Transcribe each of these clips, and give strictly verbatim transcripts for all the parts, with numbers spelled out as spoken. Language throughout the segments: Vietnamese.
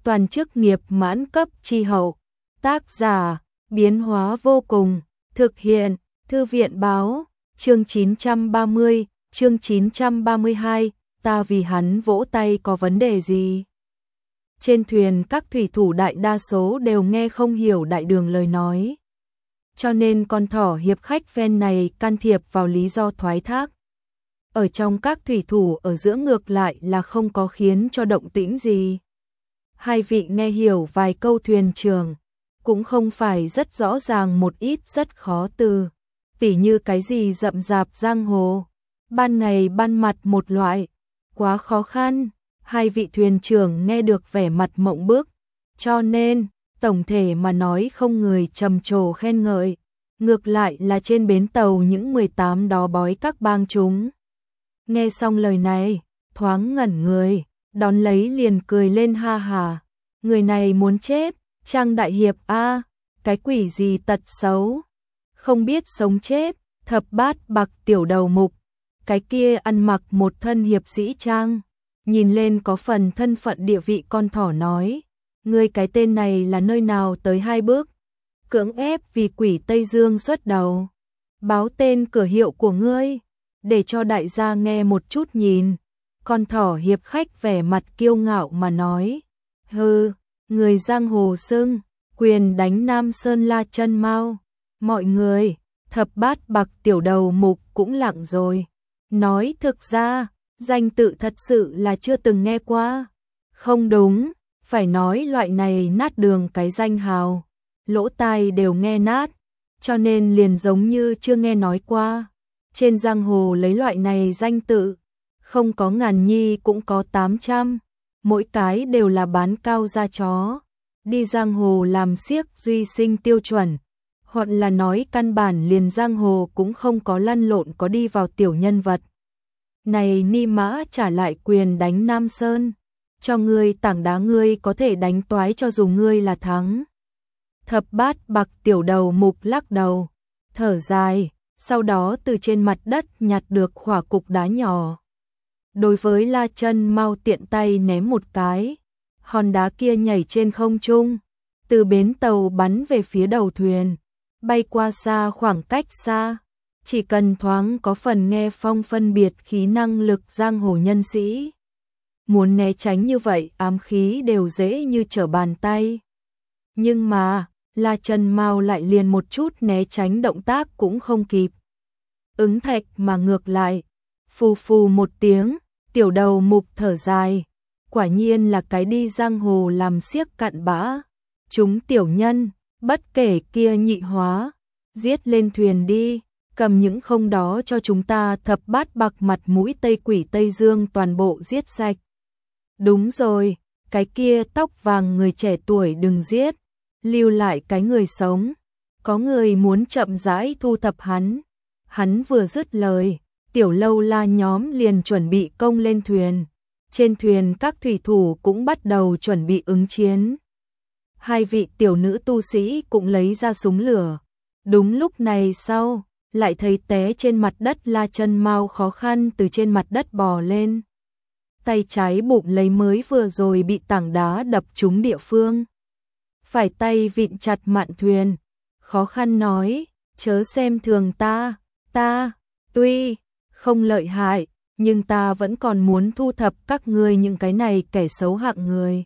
toàn chức nghiệp mãn cấp chi hậu. Tác giả, biến hóa vô cùng, thực hiện, Thư viện báo, chương chín trăm ba mươi, chương chín trăm ba mươi hai, ta vì hắn vỗ tay có vấn đề gì? Trên thuyền các thủy thủ đại đa số đều nghe không hiểu đại đường lời nói. Cho nên con thỏ hiệp khách ven này can thiệp vào lý do thoái thác. Ở trong các thủy thủ ở giữa ngược lại là không có khiến cho động tĩnh gì. Hai vị nghe hiểu vài câu thuyền trưởng, cũng không phải rất rõ ràng một ít rất khó từ. Tỉ như cái gì rậm rạp giang hồ, ban ngày ban mặt một loại, quá khó khăn. Hai vị thuyền trưởng nghe được vẻ mặt mộng bức, cho nên, tổng thể mà nói không người trầm trồ khen ngợi, ngược lại là trên bến tàu những mười tám đó bói các bang chúng. Nghe xong lời này, thoáng ngẩn người, đón lấy liền cười lên ha hà, người này muốn chết, Trang đại hiệp a, cái quỷ gì tật xấu, không biết sống chết, thập bát bạc tiểu đầu mục, cái kia ăn mặc một thân hiệp sĩ trang. Nhìn lên có phần thân phận địa vị con thỏ nói, ngươi cái tên này là nơi nào tới hai bước, cưỡng ép vì quỷ Tây Dương xuất đầu, báo tên cửa hiệu của ngươi, để cho đại gia nghe một chút nhìn. Con thỏ hiệp khách vẻ mặt kiêu ngạo mà nói, hừ, người giang hồ xưng, quyền đánh Nam Sơn La Chân Mao, mọi người, thập bát bạc tiểu đầu mục cũng lặng rồi, nói thực ra, danh tự thật sự là chưa từng nghe qua. Không đúng, phải nói loại này nát đường cái danh hào, lỗ tai đều nghe nát, cho nên liền giống như chưa nghe nói qua. Trên giang hồ lấy loại này danh tự, không có ngàn nhi cũng có tám trăm, mỗi cái đều là bán cao da chó. Đi giang hồ làm siếc duy sinh tiêu chuẩn, hoặc là nói căn bản liền giang hồ cũng không có lăn lộn có đi vào tiểu nhân vật. Này ni mã trả lại quyền đánh Nam Sơn, cho ngươi tảng đá ngươi có thể đánh toái cho dù ngươi là thắng. Thập bát bạc tiểu đầu mục lắc đầu, thở dài, sau đó từ trên mặt đất nhặt được khỏa cục đá nhỏ. Đối với La Chân Mao tiện tay ném một cái, hòn đá kia nhảy trên không trung, từ bến tàu bắn về phía đầu thuyền, bay qua xa khoảng cách xa. Chỉ cần thoáng có phần nghe phong phân biệt khí năng lực giang hồ nhân sĩ. Muốn né tránh như vậy ám khí đều dễ như trở bàn tay. Nhưng mà, La Chân Mao lại liền một chút né tránh động tác cũng không kịp. Ứng thạch mà ngược lại, phù phù một tiếng, tiểu đầu mục thở dài. Quả nhiên là cái đi giang hồ làm siếc cặn bã. Chúng tiểu nhân, bất kể kia nhị hóa, giết lên thuyền đi. Cầm những không đó cho chúng ta thập bát bạc mặt mũi Tây quỷ Tây Dương toàn bộ giết sạch. Đúng rồi, cái kia tóc vàng người trẻ tuổi đừng giết, lưu lại cái người sống. Có người muốn chậm rãi thu thập hắn. Hắn vừa dứt lời, tiểu lâu la nhóm liền chuẩn bị công lên thuyền. Trên thuyền các thủy thủ cũng bắt đầu chuẩn bị ứng chiến. Hai vị tiểu nữ tu sĩ cũng lấy ra súng lửa. Đúng lúc này sau, lại thấy té trên mặt đất La Chân Mao khó khăn từ trên mặt đất bò lên. Tay trái bụng lấy mới vừa rồi bị tảng đá đập trúng địa phương. Phải tay vịn chặt mạn thuyền, khó khăn nói, chớ xem thường ta, ta, tuy không lợi hại, nhưng ta vẫn còn muốn thu thập các ngươi những cái này kẻ xấu hạng người.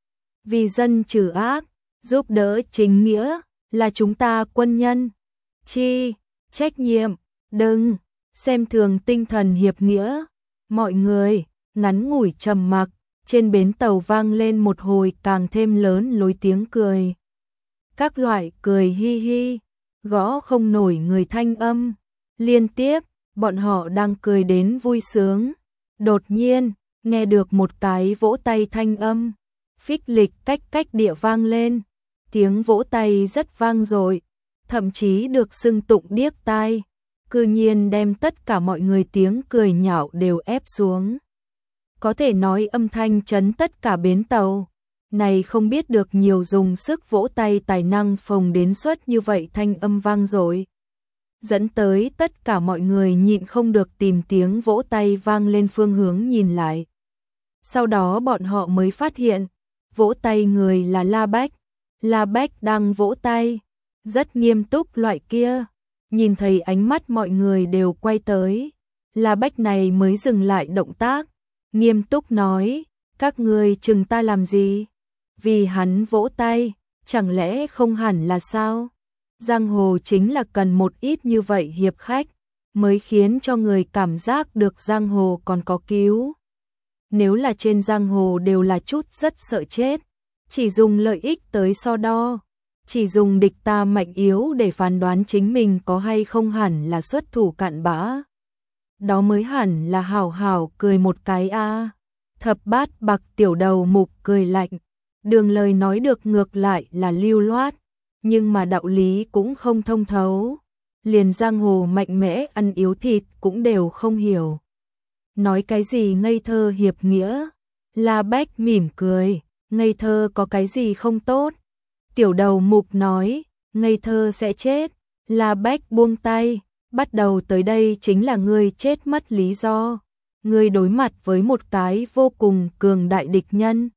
Vì dân trừ ác, giúp đỡ chính nghĩa, là chúng ta quân nhân. Chi trách nhiệm, đừng xem thường tinh thần hiệp nghĩa. Mọi người, ngắn ngủi trầm mặc, trên bến tàu vang lên một hồi càng thêm lớn lối tiếng cười. Các loại cười hi hi, gõ không nổi người thanh âm. Liên tiếp, bọn họ đang cười đến vui sướng. Đột nhiên, nghe được một cái vỗ tay thanh âm. Phích lịch cách cách địa vang lên. Tiếng vỗ tay rất vang dội, thậm chí được xưng tụng điếc tai, cư nhiên đem tất cả mọi người tiếng cười nhạo đều ép xuống. Có thể nói âm thanh chấn tất cả bến tàu. Này không biết được nhiều dùng sức vỗ tay tài năng phồng đến suất như vậy thanh âm vang dội, dẫn tới tất cả mọi người nhịn không được tìm tiếng vỗ tay vang lên phương hướng nhìn lại. Sau đó bọn họ mới phát hiện, vỗ tay người là La Bách. La Bách đang vỗ tay, rất nghiêm túc loại kia. Nhìn thấy ánh mắt mọi người đều quay tới, La Bách này mới dừng lại động tác, nghiêm túc nói, các ngươi chừng ta làm gì? Vì hắn vỗ tay, chẳng lẽ không hẳn là sao? Giang hồ chính là cần một ít như vậy hiệp khách, mới khiến cho người cảm giác được giang hồ còn có cứu. Nếu là trên giang hồ đều là chút rất sợ chết, chỉ dùng lợi ích tới so đo, chỉ dùng địch ta mạnh yếu để phán đoán chính mình có hay không hẳn là xuất thủ cặn bã. Đó mới hẳn là hảo hảo cười một cái a. Thập bát bạc tiểu đầu mục cười lạnh, đường lời nói được ngược lại là lưu loát, nhưng mà đạo lý cũng không thông thấu, liền giang hồ mạnh mẽ ăn yếu thịt cũng đều không hiểu. Nói cái gì ngây thơ hiệp nghĩa? La Bách mỉm cười, ngây thơ có cái gì không tốt? Tiểu đầu mục nói, ngây thơ sẽ chết. La Bách buông tay, bắt đầu tới đây chính là ngươi chết mất lý do. Ngươi đối mặt với một cái vô cùng cường đại địch nhân,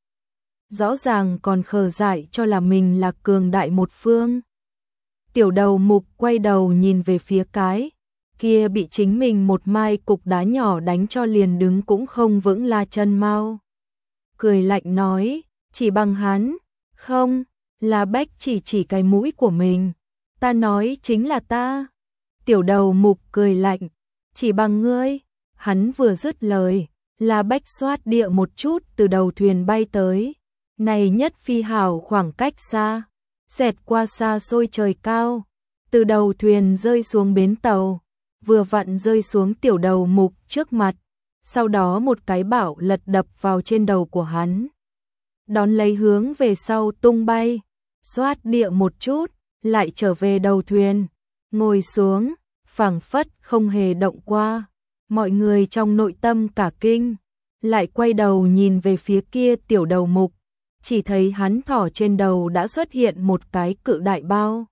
rõ ràng còn khờ dại cho là mình là cường đại một phương. Tiểu đầu mục quay đầu nhìn về phía cái kia bị chính mình một mai cục đá nhỏ đánh cho liền đứng cũng không vững La Chân Mao. Cười lạnh nói, chỉ bằng hắn, không, La Bách chỉ chỉ cái mũi của mình, ta nói chính là ta. Tiểu đầu mục cười lạnh, chỉ bằng ngươi. Hắn vừa dứt lời, La Bách xoát địa một chút từ đầu thuyền bay tới, này nhất phi hào khoảng cách xa, xẹt qua xa xôi trời cao, từ đầu thuyền rơi xuống bến tàu, vừa vặn rơi xuống tiểu đầu mục trước mặt, sau đó một cái bảo lật đập vào trên đầu của hắn. Đón lấy hướng về sau tung bay, xoát địa một chút, lại trở về đầu thuyền, ngồi xuống, phảng phất không hề động qua. Mọi người trong nội tâm cả kinh, lại quay đầu nhìn về phía kia tiểu đầu mục, chỉ thấy hắn thỏ trên đầu đã xuất hiện một cái cự đại bao.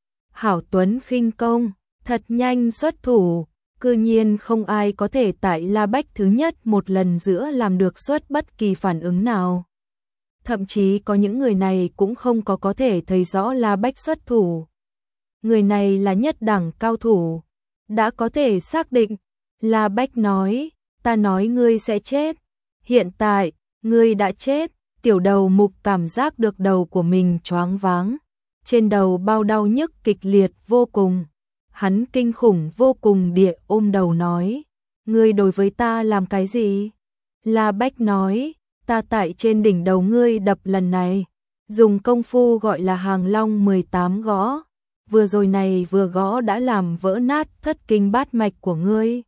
Hảo Tuấn khinh công, thật nhanh xuất thủ, cư nhiên không ai có thể tại La Bách thứ nhất một lần giữa làm được xuất bất kỳ phản ứng nào. Thậm chí có những người này cũng không có có thể thấy rõ La Bách xuất thủ. Người này là nhất đẳng cao thủ, đã có thể xác định. La Bách nói, ta nói ngươi sẽ chết, hiện tại, ngươi đã chết. Tiểu đầu mục cảm giác được đầu của mình choáng váng, trên đầu bao đau nhức kịch liệt vô cùng. Hắn kinh khủng vô cùng địa ôm đầu nói, ngươi đối với ta làm cái gì? La Bách nói, ta tại trên đỉnh đầu ngươi đập lần này, dùng công phu gọi là hàng long mười tám gõ, vừa rồi này vừa gõ đã làm vỡ nát thất kinh bát mạch của ngươi.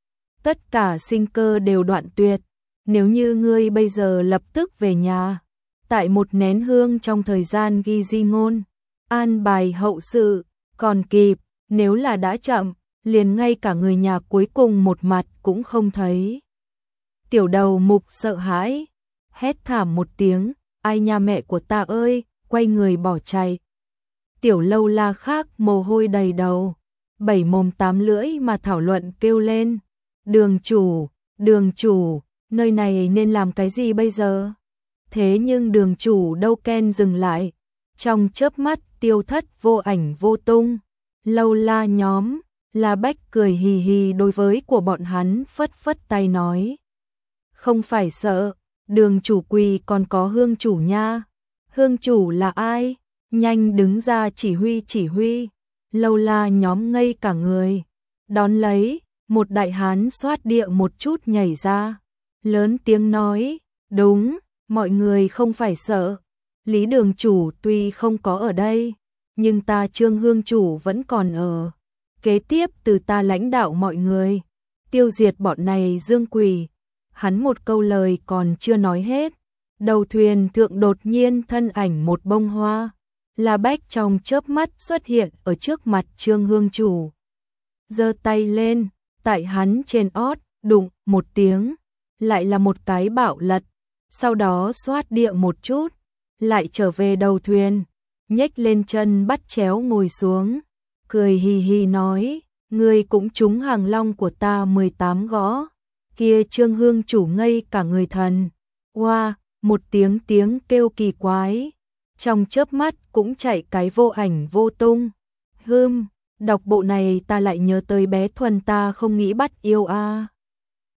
Tất cả sinh cơ đều đoạn tuyệt, nếu như ngươi bây giờ lập tức về nhà, tại một nén hương trong thời gian ghi di ngôn, an bài hậu sự, còn kịp, nếu là đã chậm, liền ngay cả người nhà cuối cùng một mặt cũng không thấy. Tiểu đầu mục sợ hãi, hét thảm một tiếng, ai nha mẹ của ta ơi, quay người bỏ chạy. Tiểu lâu la khác mồ hôi đầy đầu, bảy mồm tám lưỡi mà thảo luận kêu lên, đường chủ, đường chủ, nơi này nên làm cái gì bây giờ? Thế nhưng đường chủ đâu ken dừng lại, trong chớp mắt tiêu thất vô ảnh vô tung. Lâu la nhóm, La Bách cười hì hì đối với của bọn hắn phất phất tay nói, không phải sợ, đường chủ quỳ còn có hương chủ nha. Hương chủ là ai? Nhanh đứng ra chỉ huy chỉ huy. Lâu la nhóm ngây cả người, đón lấy, một đại hán xoát địa một chút nhảy ra, lớn tiếng nói, đúng, mọi người không phải sợ, Lý đường chủ tuy không có ở đây, nhưng ta Trương hương chủ vẫn còn ở. Kế tiếp từ ta lãnh đạo mọi người, tiêu diệt bọn này dương quỷ. Hắn một câu lời còn chưa nói hết, đầu thuyền thượng đột nhiên thân ảnh một bông hoa, La Bách trong chớp mắt xuất hiện ở trước mặt Trương hương chủ, giơ tay lên, tại hắn trên ót, đụng một tiếng, lại là một cái bạo lật, sau đó xoát địa một chút, lại trở về đầu thuyền, nhếch lên chân bắt chéo ngồi xuống, cười hì hì nói, ngươi cũng trúng hàng long của ta mười tám gõ. Kia Trương hương chủ ngây cả người thần, oa, wow, một tiếng tiếng kêu kỳ quái, trong chớp mắt cũng chạy cái vô ảnh vô tung. Hưm, đọc bộ này ta lại nhớ tới bé Thuần ta không nghĩ bắt yêu a. À.